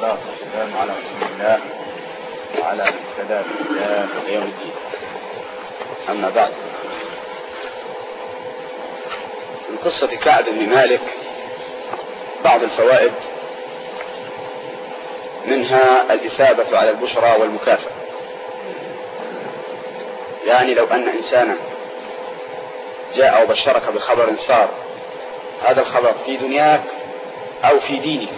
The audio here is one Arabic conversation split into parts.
والصلاة والسلام على رسول الله وعلى من اهتدى بهداه إلى يوم الدين. أما بعد، من قصة كعب بن مالك بعض الفوائد، منها الإثابة على البشرى والمكافأة. يعني لو أن إنسانا جاء وبشرك بخبر صار، هذا الخبر في دنياك أو في دينك،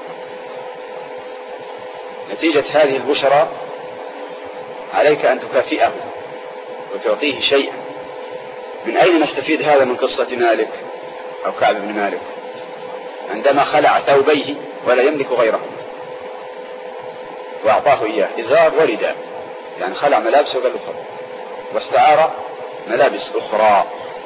نتيجة هذه البشرى عليك أن تكافئه وتعطيه شيئا. من أين نستفيد هذا من قصة مالك أو كعب بن مالك؟ عندما خلع ثوبيه ولا يملك غيرهما وأعطاه إياه، إزار ورداء، يعني خلع ملابسه وقال له خذ، واستعار ملابس أخرى.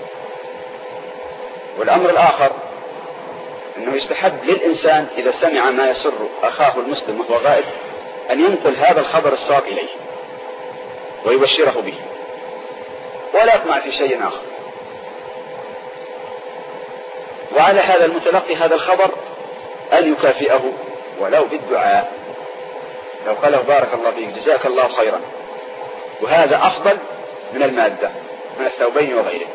والأمر الآخر أنه يستحب للإنسان إذا سمع ما يسر أخاه المسلم وهو غائب أن ينقل هذا الخبر السار إليه ويبشره به، ولا يطمع في شيء آخر. وعلى هذا المتلقي هذا الخبر أن يكافئه ولو بالدعاء، لو قال له بارك الله فيك جزاك الله خيرا، وهذا أفضل من المادة من الثوبين وغيره.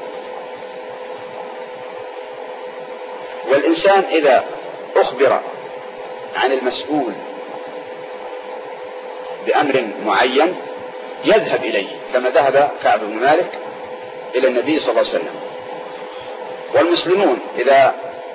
والإنسان إذا أخبر عن المسؤول بأمر معين يذهب إليه، كما ذهب كعب بن مالك إلى النبي صلى الله عليه وسلم. والمسلمون إذا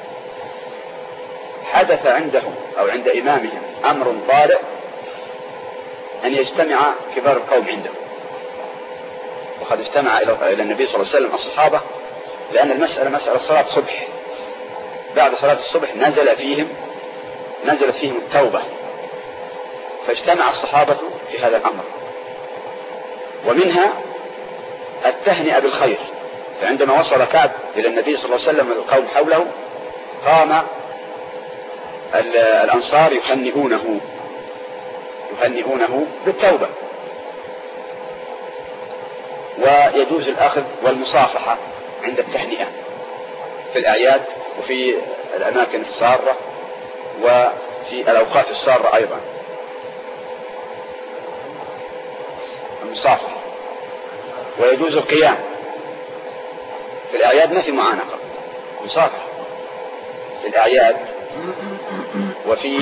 حدث عندهم أو عند إمامهم أمر طارئ أن يجتمع كبار القوم عنده. وقد اجتمع إلى النبي صلى الله عليه وسلم الصحابة، لأن المسألة مسألة صلاة صبح، بعد صلاة الصبح نزلت فيهم التوبة، فاجتمع الصحابة في هذا الأمر. ومنها التهنئة بالخير، فعندما وصل كعب إلى النبي صلى الله عليه وسلم والقوم حوله قام الأنصار يهنئونه بالتوبة. ويجوز الأخذ والمصافحة عند التهنئة في الأعياد وفي الأماكن السارة وفي الأوقات السارة أيضا، المصافحة. ويجوز القيام في الأعياد، ما في معانقة، مصافحة في الأعياد وفي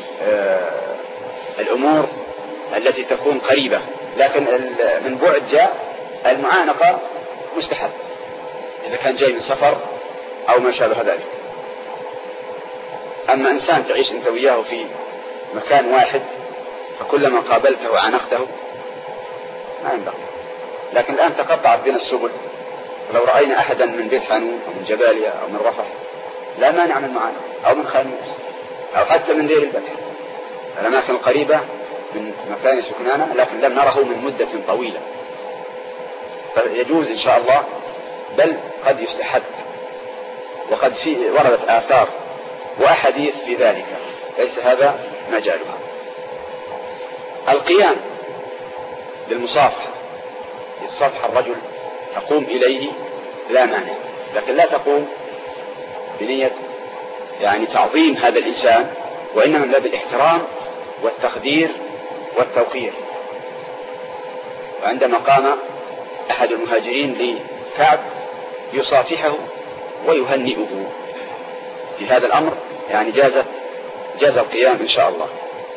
الأمور التي تكون قريبة، لكن من بعد جاء المعانقة مستحب إذا كان جاي من سفر أو ما شابه ذلك. أما إنسان تعيش أنت وياه في مكان واحد فكلما قابلته وعانقته ما ينبغي. لكن الآن تقطعت بين السبل، ولو رأينا أحدا من بيت حانون أو من جباليا أو من رفح لا مانع من معانقة، أو من خانوس أو حتى من دير البتح، الأماكن القريبة من مكان سكنانا، لكن لم نره من مدة طويلة، فيجوز إن شاء الله، بل قد يستحب. وقد وردت آثار وأحاديث في ذلك، ليس هذا مجالها. القيام بالمصافحة، يصافح الرجل تقوم إليه لا مانع، لكن لا تقوم بنية يعني تعظيم هذا الإنسان، وإنما من باب الاحترام والتقدير والتوقير. وعندما قام أحد المهاجرين لكعب يصافحه ويهنئه في هذا الأمر، يعني جاز القيام إن شاء الله.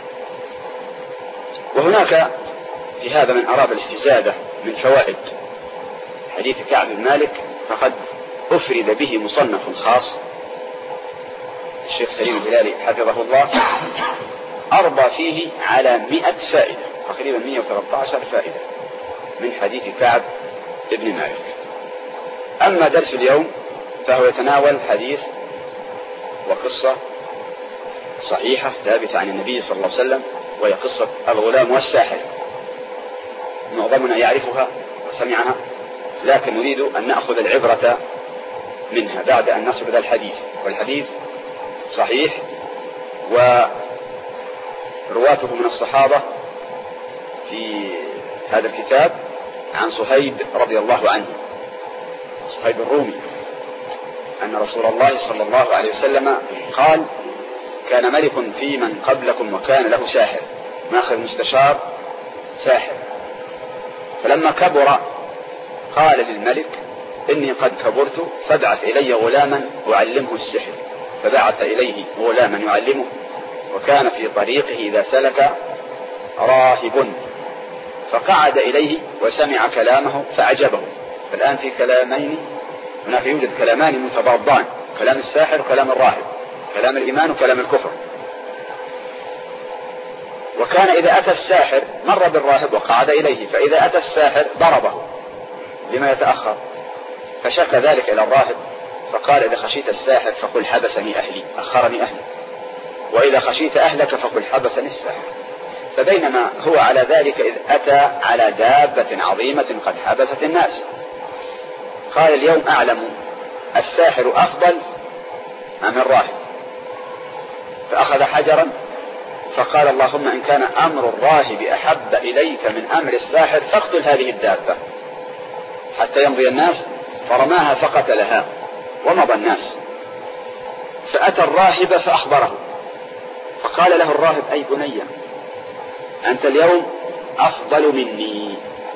وهناك في هذا من أراد الاستزادة من فوائد حديث كعب بن مالك، فقد أفرد به مصنف خاص، الشيخ سليم الهلالي حفظه الله أرضى فيه على 100 فائدة، تقريبا 113 فائدة من حديث كعب بن مالك. أما درس اليوم فهو يتناول حديث وقصة صحيحة ثابتة عن النبي صلى الله عليه وسلم، وهي قصة الغلام والساحر. معظمنا يعرفها وسمعها، لكن نريد أن نأخذ العبرة منها بعد أن نصل الحديث. والحديث صحيح، ورواته من الصحابة في هذا الكتاب عن صهيب رضي الله عنه، صهيب الرومي، أن رسول الله صلى الله عليه وسلم قال: كان ملك في من قبلكم وكان له ساحر، ماخذ مستشار ساحر، فلما كبر قال للملك إني قد كبرت فابعث إلي غلاما أعلمه السحر، فبعث إليه غلاما يعلمه، وكان في طريقه إذا سلك راهب فقعد إليه وسمع كلامه فأعجبه. فالآن في كلامين، هناك يوجد كلامان متضادان، كلام الساحر وكلام الراهب، كلام الإيمان وكلام الكفر. وكان إذا أتى الساحر مر بالراهب وقعد إليه، فإذا أتى الساحر ضربه لما يتأخر، فشكى ذلك إلى الراهب فقال إذا خشيت الساحر فقل حبسني أهلي، أخرني أهلي، وإذا خشيت أهلك فقل حبسني الساحر. فبينما هو على ذلك إذ أتى على دابة عظيمة قد حبست الناس، قال اليوم أعلم الساحر أفضل أم الراهب، فأخذ حجرا فقال اللهم إن كان أمر الراهب أحب إليك من أمر الساحر فاقتل هذه الدابة حتى يمضي الناس، فرماها فقتلها ومضى الناس. فأتى الراهب فأخبره، فقال له الراهب أي بني أنت اليوم أفضل مني،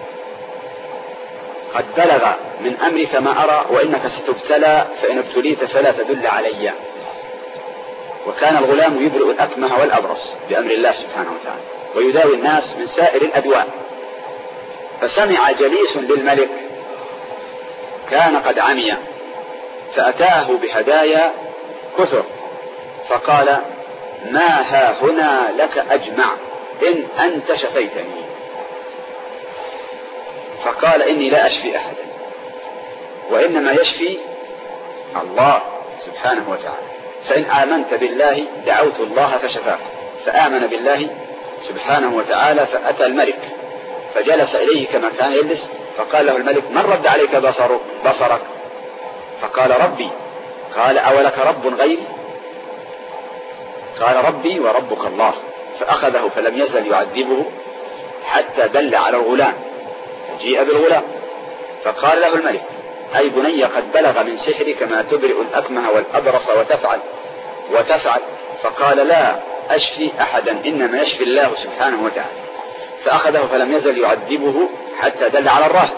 قد بلغ من أمرك ما أرى، وإنك ستبتلى، فإن ابتليت فلا تدل علي. وكان الغلام يبرئ الأكمه والأبرص بأمر الله سبحانه وتعالى، ويداوي الناس من سائر الأدواء. فسمع جليس للملك كان قد عمي، فأتاه بهدايا كثر، فقال ما ها هنا لك أجمع إن أنت شفيتني. فقال إني لا أشفي أحدا، وإنما يشفي الله سبحانه وتعالى، فإن آمنت بالله دعوت الله فشفاك. فآمن بالله سبحانه وتعالى، فأتى الملك فجلس إليه كما كان يجلس، فقال له الملك من رد عليك بصرك؟ فقال ربي. قال أولك رب غيري؟ قال ربي وربك الله. فأخذه فلم يزل يعذبه حتى دل على الغلام، فجيء بالغلام، فقال له الملك أي بني قد بلغ من سحرك ما تبرئ الأكمه والأبرص وتفعل. فقال لا أشفي أحدا، إنما يشفي الله سبحانه وتعالى. فأخذه فلم يزل يعذبه حتى دل على الراهب،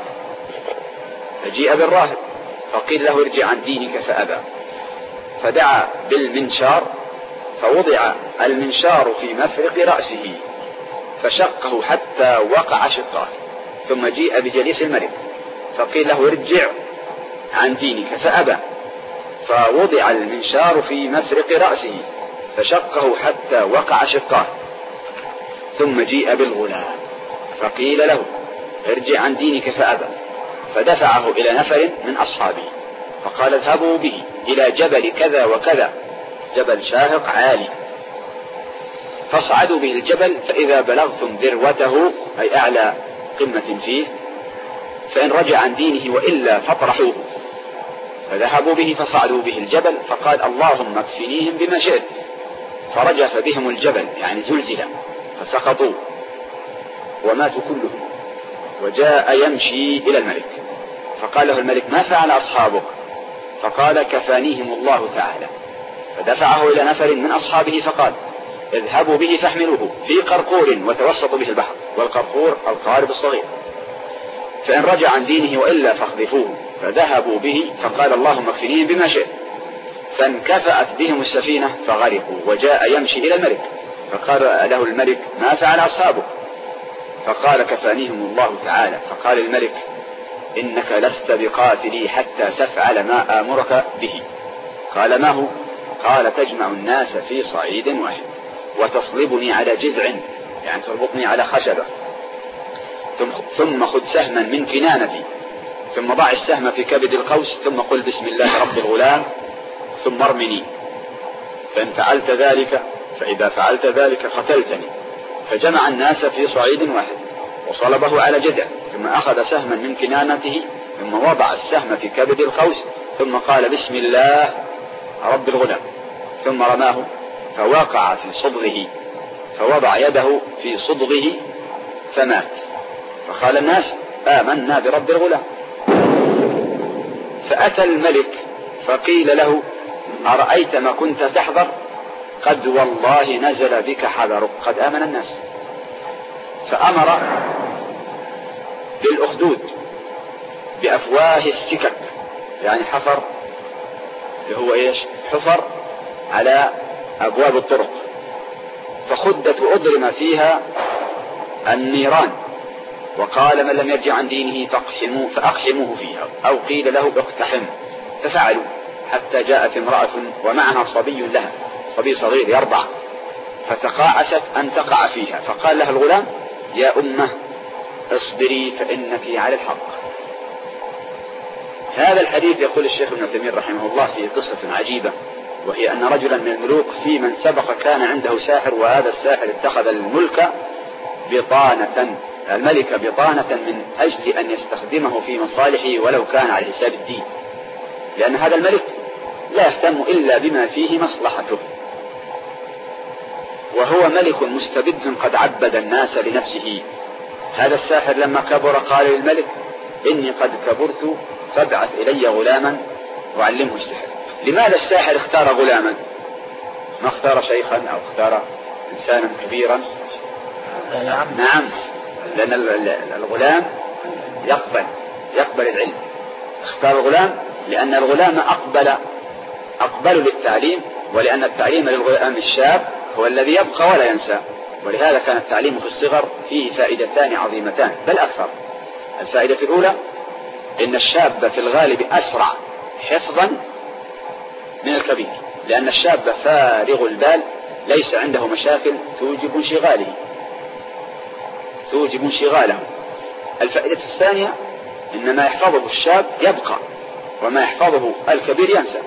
فجيء بالراهب فقيل له ارجع عن دينك فأبى، فدعا بالمنشار فوضع المنشار في مفرق رأسه فشقه حتى وقع شقاه، ثم جيء بجليس الملك فقيل له ارجع عن دينك فأبى، فوضع المنشار في مفرق رأسه فشقه حتى وقع شقاه، ثم جيء بالغلام فقيل له ارجع عن دينك فأبى، فدفعه إلى نفر من أصحابه فقال اذهبوا به إلى جبل كذا وكذا، جبل شاهق عالي، فاصعدوا به الجبل، فإذا بلغتم ذروته أي أعلى قمة فيه فإن رجع عن دينه وإلا فاطرحوه. فذهبوا به فصعدوا به الجبل، فقال اللهم اكفنيهم بما شئت، فرجف بهم الجبل يعني زلزلا فسقطوا وماتوا كلهم. وجاء يمشي إلى الملك فقال له الملك ما فعل أصحابك؟ فقال كفانيهم الله تعالى. فدفعه إلى نفر من أصحابه فقال اذهبوا به فاحملوه في قرقور وتوسطوا به البحر، والقرقور القارب الصغير، فإن رجع عن دينه وإلا فاقذفوه. فذهبوا به فقال اللهم اكفنيهم بما شئت، فانكفأت بهم السفينة فغرقوا. وجاء يمشي إلى الملك فقال له الملك ما فعل أصحابه؟ فقال كفانيهم الله تعالى. فقال الملك إنك لست بقاتلي حتى تفعل ما آمرك به. قال ما هو؟ قال تجمع الناس في صعيد واحد وتصلبني على جذع، يعني تربطني على خشبة، ثم خذ سهما من كنانتي، ثم ضع السهم في كبد القوس، ثم قل بسم الله رب الغلام، ثم ارمني، فإذا فعلت ذلك قتلتني. فجمع الناس في صعيد واحد وصلبه على جذع، ثم أخذ سهما من كنانته، ثم وضع السهم في كبد القوس، ثم قال بسم الله رب الغلام، ثم رماه فوقع في صدغه، فوضع يده في صدغه فمات. فقال الناس آمنا برب الغلام. فأتى الملك فقيل له أرأيت ما كنت تحذر؟ قد والله نزل بك حذرك، قد آمن الناس. فأمر بالأخدود بأفواه السكك، يعني حفر، اللي هو إيش؟ حفر على أبواب الطرق، فخدت وأضرم فيها النيران، وقال من لم يرجع عن دينه فأقحموه فيها، أو قيل له اقتحم، ففعلوا حتى جاءت امرأة ومعها صبي لها، صبي صغير يرضع، فتقاعست أن تقع فيها، فقال لها الغلام يا أمه اصبري فإنك على الحق. هذا الحديث يقول الشيخ ابن تيمية رحمه الله في قصة عجيبة، وهي أن رجلا من الملوك في من سبق كان عنده ساحر، وهذا الساحر اتخذ الملك بطانة من أجل أن يستخدمه في مصالحه ولو كان على حساب الدين، لأن هذا الملك لا يهتم إلا بما فيه مصلحته، وهو ملك مستبد قد عبد الناس لنفسه. هذا الساحر لما كبر قال للملك إني قد كبرت فابعث إلي غلاما وعلمه السحر. لماذا الساحر اختار غلاما؟ ما اختار شيخا أو اختار إنسانا كبيرا؟ نعم، لأن الغلام يقبل العلم. اختار الغلام لأن الغلام أقبل للتعليم، ولأن التعليم للغلام الشاب هو الذي يبقى ولا ينسى. ولهذا كان التعليم في الصغر فيه فائدتان عظيمتان بل أكثر. الفائدة الأولى إن الشاب في الغالب أسرع حفظا من الكبير، لأن الشاب فارغ البال ليس عنده مشاكل توجب انشغاله. الفائدة الثانية إن ما يحفظه الشاب يبقى، وما يحفظه الكبير ينسى.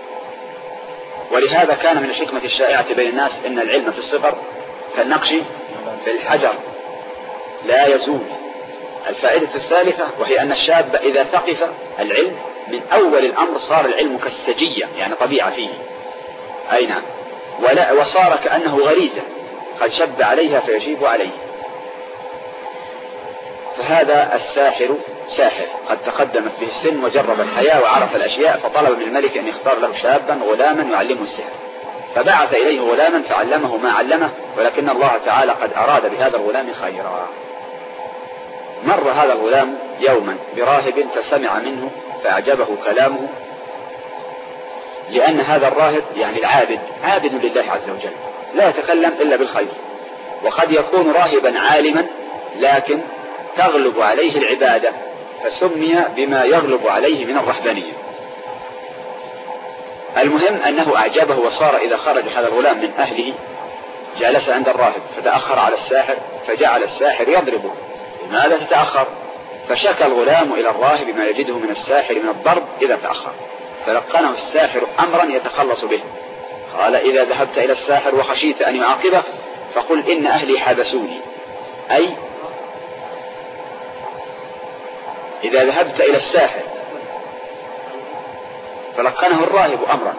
ولهذا كان من الحكمة الشائعة بين الناس إن العلم في الصغر كالنقش في الحجر لا يزول. الفائدة الثالثة وهي أن الشاب إذا ثقف العلم من أول الأمر صار العلم كالسجية، يعني طبيعة فيه، أي نعم، وصار كأنه غريزة قد شب عليها فيشيب عليه. فهذا الساحر ساحر قد تقدمت به السن وجرب الحياة وعرف الأشياء، فطلب من الملك أن يختار له شابا غلاما يعلمه السحر، فبعث إليه غلاما فعلمه ما علمه، ولكن الله تعالى قد أراد بهذا الغلام خيرا. مر هذا الغلام يوما براهب فسمع منه فأعجبه كلامه، لأن هذا الراهب يعني العابد عابد لله عز وجل لا يتكلم إلا بالخير، وقد يكون راهبا عالما لكن تغلب عليه العبادة، فسمي بما يغلب عليه من الرهبانية. المهم أنه أعجبه، وصار إذا خرج هذا الغلام من أهله جلس عند الراهب، فتأخر على الساحر فجعل الساحر يضربه. لماذا تتأخر؟ فشكى الغلام إلى الراهب ما يجده من الساحر من الضرب إذا تأخر، فلقنه الساحر أمرا يتخلص به. قال إذا ذهبت إلى الساحر وخشيت أن يعاقبك فقل إن أهلي حبسوني، أي إذا ذهبت إلى الساحر. فلقنه الراهب أمرا،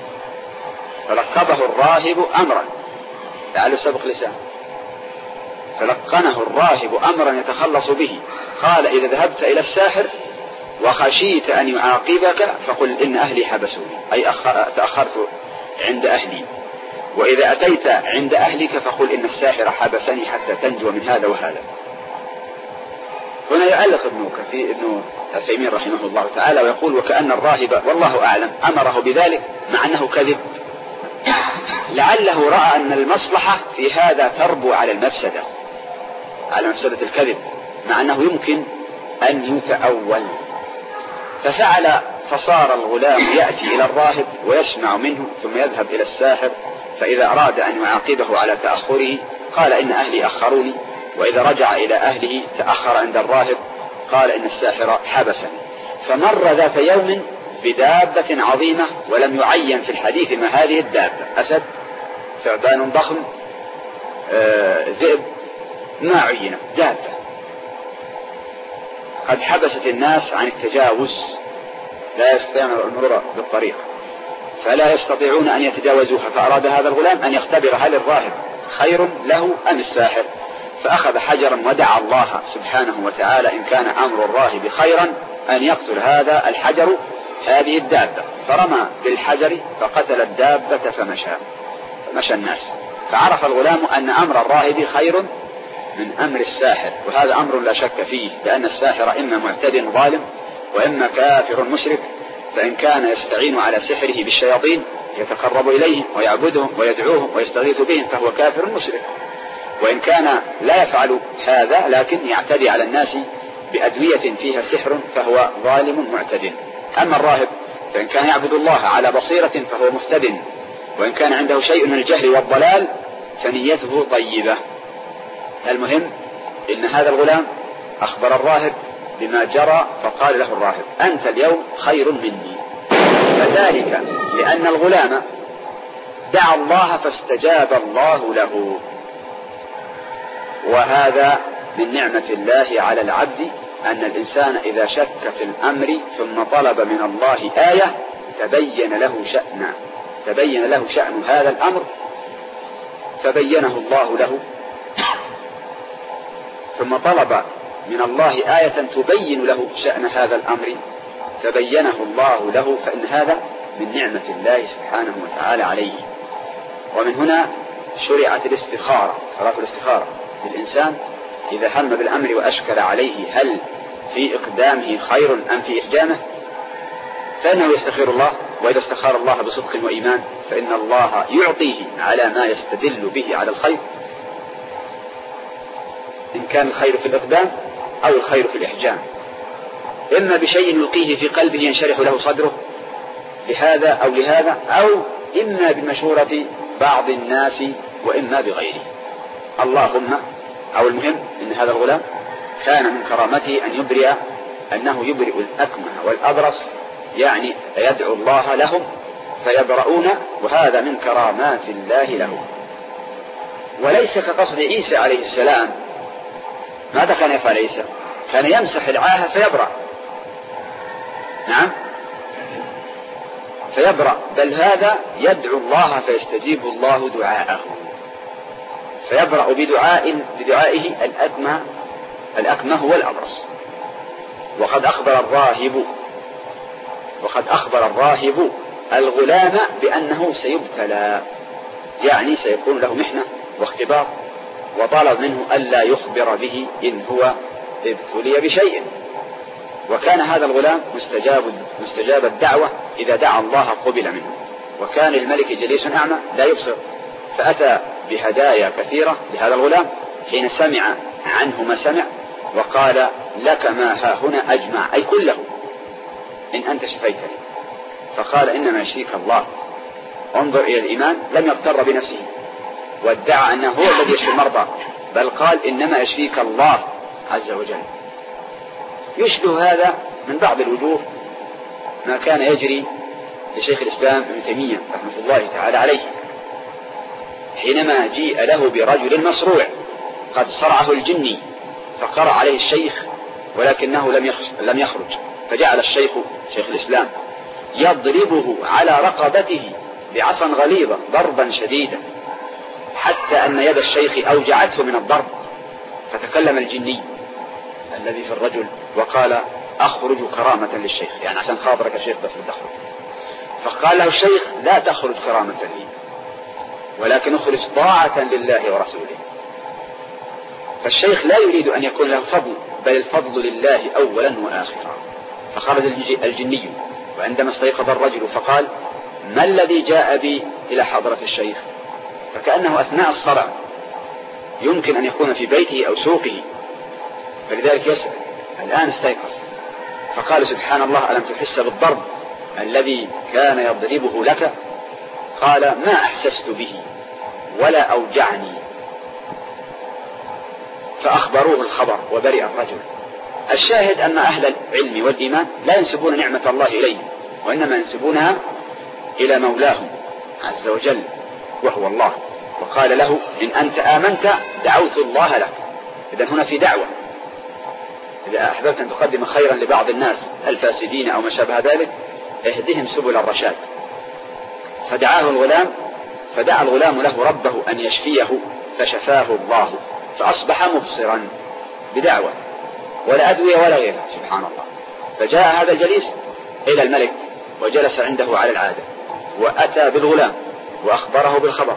فلقبه الراهب أمرا، لعله سبق لسان، فلقنه الراهب أمرا يتخلص به. قال إذا ذهبت إلى الساحر وخشيت أن يعاقبك فقل إن أهلي حبسوني، أي تأخرت عند أهلي، وإذا أتيت عند أهلك فقل إن الساحر حبسني حتى تنجو من هذا وهذا. هنا يعلق ابن تيمية رحمه الله تعالى ويقول وكأن الراهب والله أعلم أمره بذلك مع أنه كذب، لعله رأى أن المصلحة في هذا تربو على المفسدة، على مفسدة الكذب، مع أنه يمكن أن يتأول. ففعل، فصار الغلام يأتي إلى الراهب ويسمع منه ثم يذهب إلى الساحر، فإذا أراد أن يعاقبه على تأخره قال إن أهلي أخروني، وإذا رجع إلى أهله تأخر عند الراهب قال إن الساحر حبسني. فمر ذات يوم بدابة عظيمة ولم يعين في الحديث ما هذه الدابة، أسد، ثعبان ضخم، ذئب، ما عين، دابة قد حبست الناس عن التجاوز، لا يستطيعون المرور بالطريق فلا يستطيعون أن يتجاوزوها. فأراد هذا الغلام أن يختبر هل الراهب خير له أم الساحر، فأخذ حجرا ودعا الله سبحانه وتعالى إن كان أمر الراهب خيرا أن يقتل هذا الحجر هذه الدابة، فرمى بالحجر فقتل الدابة فمشى. مشى الناس. فعرف الغلام أن أمر الراهب خير من أمر الساحر، وهذا أمر لا شك فيه، لأن الساحر إما معتد ظالم وإما كافر مشرك، فإن كان يستعين على سحره بالشياطين يتقرب إليهم ويعبدهم ويدعوهم ويستغيث بهم فهو كافر مشرك، وإن كان لا يفعل هذا لكن يعتدي على الناس بأدوية فيها سحر فهو ظالم معتد. أما الراهب فإن كان يعبد الله على بصيرة فهو مهتد، وإن كان عنده شيء من الجهل والضلال فنيته طيبة. المهم إن هذا الغلام أخبر الراهب بما جرى، فقال له الراهب: أنت اليوم خير مني. فذلك لأن الغلام دعا الله فاستجاب الله له، وهذا من نعمة الله على العبد، أن الإنسان إذا شك في الأمر ثم طلب من الله آية تبين له شأن هذا الأمر فبينه الله له، ثم طلب من الله آية تبين له شأن هذا الأمر فبينه الله له، فإن هذا من نعمة الله سبحانه وتعالى عليه. ومن هنا شرعت الاستخارة، صلاة الاستخارة للإنسان إذا هم بالأمر وأشكل عليه هل في إقدامه خير أم في إحجامه، فإنه يستخير الله، وإذا استخار الله بصدق وإيمان فإن الله يعطيه على ما يستدل به على الخير، إن كان الخير في الإقدام أو الخير في الإحجام، إما بشيء يلقيه في قلبه ينشرح له صدره لهذا أو لهذا، أو إما بمشورة بعض الناس وإما بغيره. اللهم أو المهم إن هذا الغلام كان من كرامته أنه يبرئ الأكمه والأبرص، يعني يدعو الله لهم فيبرؤون، وهذا من كرامات الله لهم. وليس كقصد عيسى عليه السلام. ماذا كان يفعل عيسى؟ كان يمسح العاهة فيبرأ، نعم فيبرأ، بل هذا يدعو الله فيستجيب الله دعاءه، فيبرأ بدعائه الأكمه والأبرص. وقد أخبر الراهب الغلام بأنه سيبتلى، يعني سيكون له محنة واختبار، وطلب منه ألا يخبر به إن هو ابتلي بشيء. وكان هذا الغلام مستجاب الدعوة، إذا دعا الله قبل منه. وكان الملك جليس أعمى لا يبصر، فأتى بهدايا كثيرة لهذا الغلام حين سمع عنه ما سمع، وقال: لك ما ها هنا أجمع، أي كله إن أنت شفيتني. فقال: إنما يشفيك الله. انظر إلى الإيمان، لم يغتر بنفسه وادعى أنه هو الذي يشفي المرضى، بل قال: إنما يشفيك الله عز وجل. يشبه هذا من بعض الوجوه ما كان يجري لشيخ الإسلام ابن تيمية رحمة الله تعالى عليه، حينما جيء له برجل مصروع قد صرعه الجني، فقرأ عليه الشيخ ولكنه لم يخرج، فجعل الشيخ شيخ الإسلام يضربه على رقبته بعصا غليظة ضربا شديدا، حتى أن يد الشيخ أوجعته من الضرب. فتكلم الجني الذي في الرجل وقال: أخرج كرامة للشيخ، يعني عشان خاطرك الشيخ بس تخرج. فقال له الشيخ: لا تخرج كرامة لي، ولكن اخرج طاعة لله ورسوله. فالشيخ لا يريد أن يكون له فضل، بل الفضل لله أولا وآخرا. فخرج الجني، وعندما استيقظ الرجل فقال: ما الذي جاء بي إلى حضرة الشيخ؟ فكأنه أثناء الصرع يمكن أن يكون في بيته أو سوقه، فلذلك يسأل: الآن استيقظ. فقال: سبحان الله، ألم تحس بالضرب الذي كان يضربه لك؟ قال: ما أحسست به ولا أوجعني. فأخبروه الخبر وبرئ الرجل. الشاهد أن أهل العلم والإيمان لا ينسبون نعمة الله إليه، وإنما ينسبونها إلى مولاهم عز وجل وهو الله. وقال له: إن أنت آمنت دعوت الله لك. إذن هنا في دعوة، إذا أحببت أن تقدم خيرا لبعض الناس الفاسدين أو ما شابه ذلك اهدهم سبل الرشاد. فدعا الغلام له ربه أن يشفيه، فشفاه الله، فأصبح مبصرا بدعوة ولا أدوية ولا غيرها، سبحان الله. فجاء هذا الجليس إلى الملك وجلس عنده على العادة، وأتى بالغلام وأخبره بالخبر،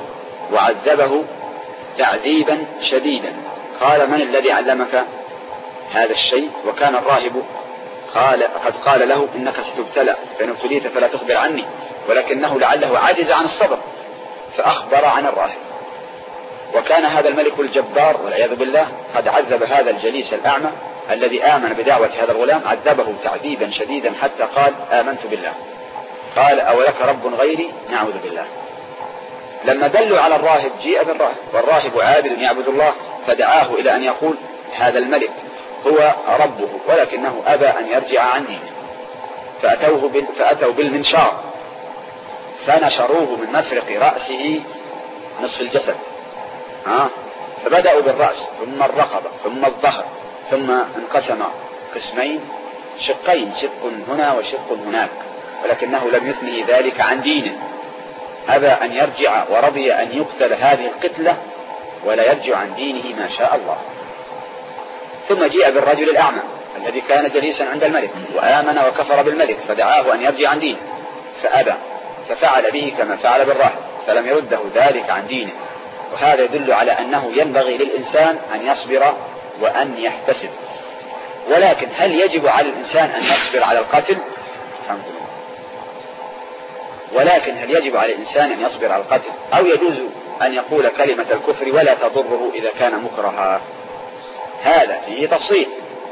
وعذبه تعذيبا شديدا. قال: من الذي علمك هذا الشيء؟ وكان الراهب قد قال له: إنك ستبتلى، فإن ابتليت فلا تخبر عني، ولكنه لعله عجز عن الصبر فأخبر عن الراهب. وكان هذا الملك الجبار والعياذ بالله قد عذب هذا الجليس الأعمى الذي آمن بدعوة هذا الغلام، عذبه تعذيبا شديدا حتى قال: آمنت بالله. قال: أولك رب غيري؟ نعوذ بالله. لما دلوا على الراهب جيء بالراهب، والراهب عابد يعبد الله، فدعاه إلى أن يقول هذا الملك هو ربه، ولكنه أبى أن يرجع عن دينه. فأتوا بالمنشار فنشروه من مفرق رأسه نصف الجسد، فبدأوا بالرأس ثم الرقبة ثم الظهر، ثم انقسم قسمين، شقين، شق هنا وشق هناك، ولكنه لم يثني ذلك عن دينه، أبى أن يرجع ورضي أن يقتل هذه القتلة ولا يرجع عن دينه ما شاء الله. ثم جيء بالرجل الأعمى الذي كان جليسا عند الملك وآمن وكفر بالملك، فدعاه أن يرجع عن دينه فأبى، ففعل به كما فعل بالراهب، فلم يرده ذلك عن دينه. وهذا يدل على أنه ينبغي للإنسان أن يصبر وأن يحتسب. ولكن هل يجب على الإنسان أن يصبر على القتل؟ الحمد لله. ولكن هل يجب على الإنسان أن يصبر على القتل، أو يجوز أن يقول كلمة الكفر ولا تضره إذا كان مكرها؟ هذا فيه تفصيل.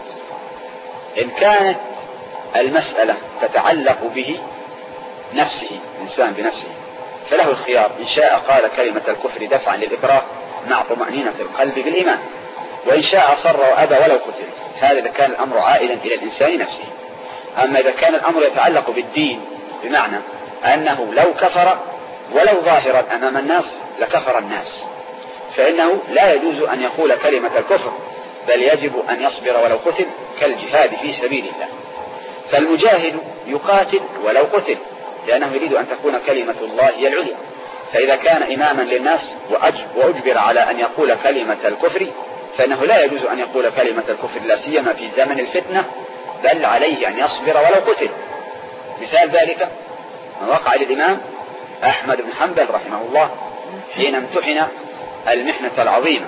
إن كانت المسألة تتعلق به نفسه، الإنسان بنفسه، فله الخيار، إن شاء قال كلمة الكفر دفعا للإكراه مع طمأنينة القلب بالإيمان، وإن شاء صر وأبى ولو قتل. هذا إذا كان الأمر عائلا إلى الإنسان نفسه. أما إذا كان الأمر يتعلق بالدين، بمعنى أنه لو كفر ولو ظاهرا أمام الناس لكفر الناس، فإنه لا يجوز أن يقول كلمة الكفر، بل يجب أن يصبر ولو قتل، كالجهاد في سبيل الله. فالمجاهد يقاتل ولو قتل، لأنه يريد أن تكون كلمة الله هي العليا. فإذا كان إماما للناس وأجبر على أن يقول كلمة الكفر، فإنه لا يجوز أن يقول كلمة الكفر، لا سيما في زمن الفتنة، بل عليه أن يصبر ولو قتل. مثال ذلك ما وقع للإمام أحمد بن حنبل رحمه الله حين امتحن المحنة العظيمة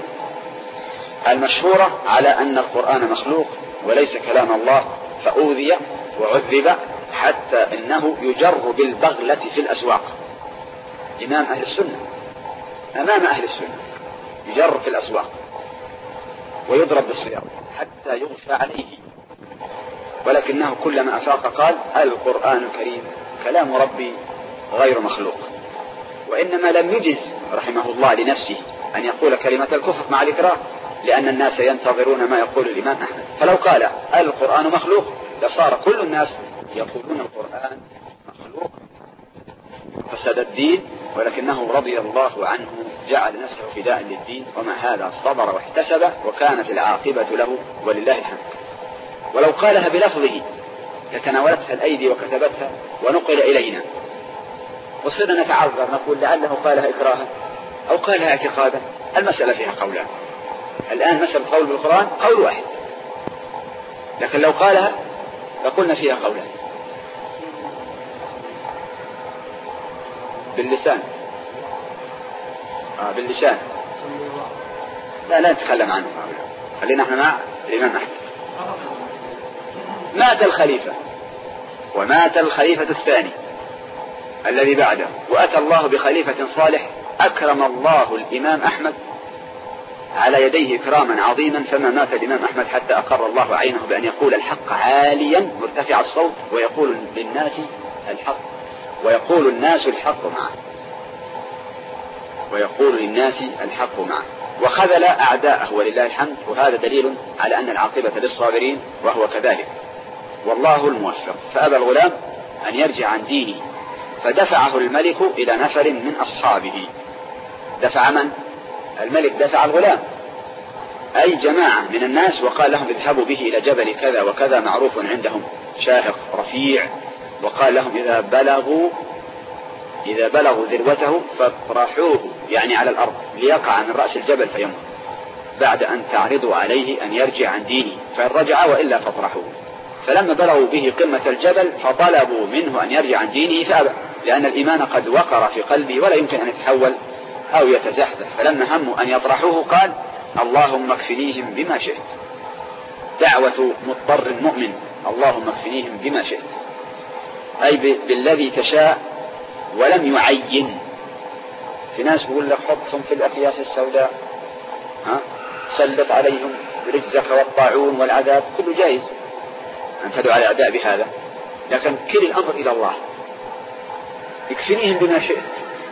المشهورة على أن القرآن مخلوق وليس كلام الله، فأوذي وعذب حتى إنه يجر بالبغلة في الأسواق. إمام أهل السنة أمام أهل السنة يجر في الأسواق ويضرب بالسياط حتى يغشى عليه، ولكنه كلما أفاق قال: القرآن الكريم كلام ربي غير مخلوق. وإنما لم يجز رحمه الله لنفسه أن يقول كلمة الكفر مع الإكراه، لأن الناس ينتظرون ما يقول الإمام أحمد. فلو قال القرآن مخلوق لصار كل الناس يقولون القرآن مخلوق، فسد الدين. ولكنه رضي الله عنه جعل نفسه فداء للدين، ومع هذا صبر واحتسب، وكانت العاقبة له ولله الحمد. ولو قالها بلفظه لتناولتها الأيدي وكتبتها ونقل إلينا، وصرنا نتعذر نقول لعله قالها إكراها أو قالها اعتقادا. المسألة فيها قولان. الآن مسألة قول بالقرآن قول واحد، لكن لو قالها لقلنا فيها قولان. باللسان باللسان لا نتكلم عنه، خلينا احنا مع الإمام أحمد. مات الخليفة ومات الخليفة الثاني الذي بعده، وأتى الله بخليفة صالح، أكرم الله الإمام أحمد على يديه إكراما عظيما، فما مات الإمام أحمد حتى أقر الله عينه بأن يقول الحق عاليا مرتفع الصوت، ويقول للناس الحق، ويقول الناس الحق معه، ويقول للناس الحق معه، وخذل أعداءه ولله الحمد. وهذا دليل على أن العاقبة للصابرين، وهو كذلك، والله الموفق. فأبى الغلام أن يرجع عن دينه، فدفعه الملك إلى نفر من أصحابه. دفع من؟ الملك دفع الغلام، أي جماعة من الناس، وقال لهم اذهبوا به إلى جبل كذا وكذا معروف عندهم شاهق رفيع، وقال لهم إذا بلغوا ذروته فاطرحوه، يعني على الأرض، ليقع من رأس الجبل فيموت، بعد أن تعرضوا عليه أن يرجع عن دينه، فإن رجع وإلا فاطرحوه. فلما بلغوا به قمة الجبل فطلبوا منه أن يرجع عن دينه، فأبى، لأن الإيمان قد وقر في قلبه ولا يمكن أن يتحول أو يتزحزح، فلما هموا أن يطرحوه قال اللهم اكفنيهم بما شئت. دعوة مضطر مؤمن اللهم اكفنيهم بما شئت، أي بالذي تشاء ولم يعين. في ناس بيقول لك حطهم في الأكياس السوداء، سلط عليهم رجزك والطاعون والعذاب، كله جائز أن تدعو على الأعداء بهذا، لكن كل الأمر إلى الله. اكفنيهم بما شئت.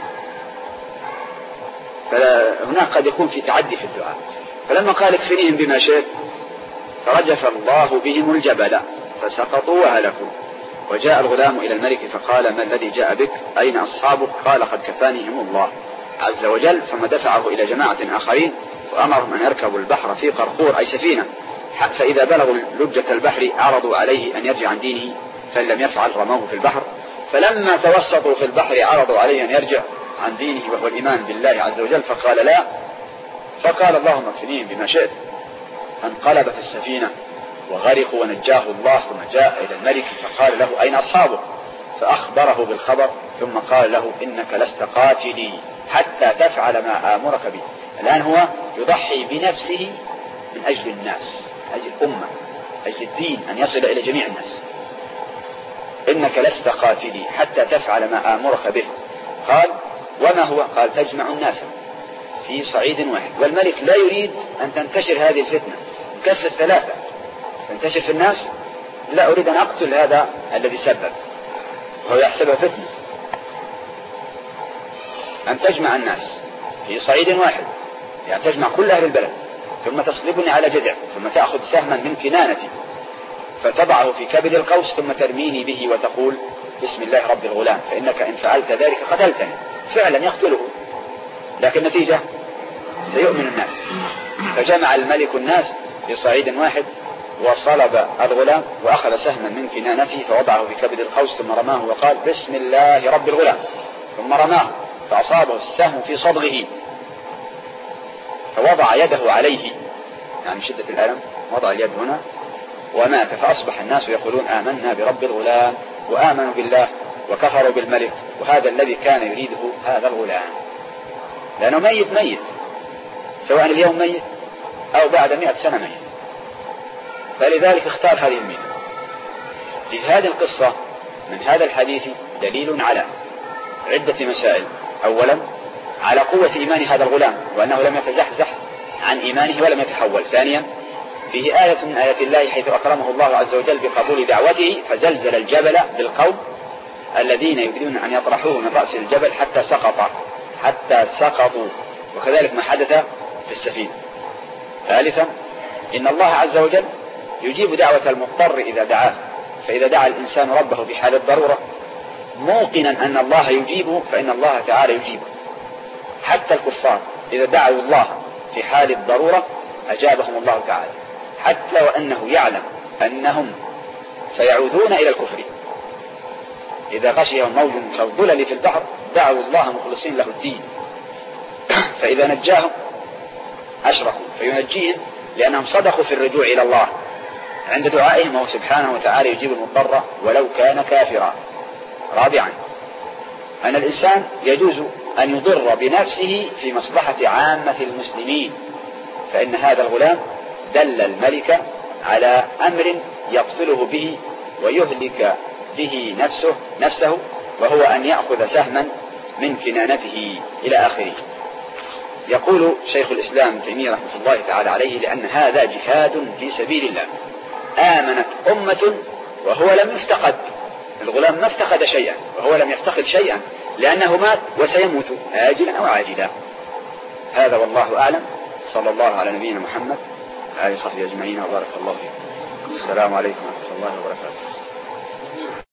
فهناك قد يكون في تعدي في الدعاء. فلما قال اكفنيهم بما شئت فرجف الله بهم الجبل فسقطوا وهلكوا. وجاء الغلام إلى الملك فقال ما الذي جاء بك؟ أين أصحابك؟ قال قد كفانيهم الله عز وجل. ثم دفعه إلى جماعة آخرين وأمرهم أن يركبوا البحر في قرقور أي سفينة، فإذا بلغوا لجة البحر عرضوا عليه أن يرجع عن دينه، فإن لم يفعل رموه في البحر. فلما توسطوا في البحر عرضوا عليه أن يرجع عن دينه وهو الإيمان بالله عز وجل، فقال لا، فقال اللهم اكفنيهم بما شئت. فانقلبت السفينة وغرقوا ونجاه الله. ثم جاء إلى الملك فقال له أين أصحابه؟ فأخبره بالخبر، ثم قال له إنك لست قاتلي حتى تفعل ما آمرك به. الآن هو يضحي بنفسه من أجل الناس، أجل الأمة، أجل الدين، أن يصل إلى جميع الناس. إنك لست قاتلي حتى تفعل ما آمرك به. قال وما هو؟ قال تجمع الناس في صعيد واحد، والملك لا يريد أن تنتشر هذه الفتنة، كف الثلاثة تنتشر في الناس. لا أريد أن أقتل هذا الذي سبب، وهو يحسبها فتنة. أن تجمع الناس في صعيد واحد، يعني تجمع كل أهل البلد، ثم تصلبني على جذع، ثم تأخذ سهما من كنانتي فتضعه في كبد القوس، ثم ترميني به وتقول بسم الله رب الغلام، فإنك إن فعلت ذلك قتلتني. فعلا يقتله، لكن النتيجة سيؤمن الناس. فجمع الملك الناس في صعيد واحد وصلب الغلام وأخذ سهما من كنانته فوضعه في كبد القوس، ثم رماه وقال بسم الله رب الغلام، ثم رماه فأصابه السهم في صدغه فوضع يده عليه، يعني شدة الألم وضع اليد هنا ومات. فأصبح الناس يقولون آمنا برب الغلام وآمنوا بالله وكفروا بالملك، وهذا الذي كان يريده هذا الغلام، لأنه ميت سواء اليوم ميت أو بعد 100 سنة ميت. فلذلك اختار هذه الميتة. في هذه القصة من هذا الحديث دليل على عدة مسائل. أولا على قوة إيمان هذا الغلام وأنه لم يتزحزح عن إيمانه ولم يتحول. ثانيا فيه آية من آيات الله حيث أكرمه الله عز وجل بقبول دعوته فزلزل الجبل بالقوم الذين يريدون أن يطرحوه من رأس الجبل حتى سقطوا، وكذلك ما حدث في السفينة. ثالثا إن الله عز وجل يجيب دعوة المضطر إذا دعاه، فإذا دعا الإنسان ربه في حال الضرورة موقنا أن الله يجيبه فإن الله تعالى يجيبه. حتى الكفار إذا دعوا الله في حال الضرورة أجابهم الله تعالى، حتى وأنه يعلم أنهم سيعودون إلى الكفر. إذا غشيهم موج كالظلل في البحر دعوا الله مخلصين له الدين، فإذا نجاهم أشركوا فينجيهم لأنهم صدقوا في الرجوع إلى الله عند دعائهم، وهو سبحانه وتعالى يجيب المضطر ولو كان كافرا. رابعا أن الإنسان يجوز أن يضر بنفسه في مصلحة عامة المسلمين، فإن هذا الغلام دل الملك على أمر يقتله به ويهلك به نفسه وهو أن يأخذ سهما من كنانته إلى آخره. يقول شيخ الإسلام تيمية رحمة الله تعالى عليه لأن هذا جهاد في سبيل الله. آمنت أمة وهو لم يفتقد، الغلام ما افتقد شيئا وهو لم يفتقد شيئا لأنه مات وسيموت آجلا أو عاجلا. هذا والله أعلم. صلى الله على نبينا محمد وآله وصحبه أجمعين وبارك الله فيكم. السلام عليكم ورحمة الله وبركاته.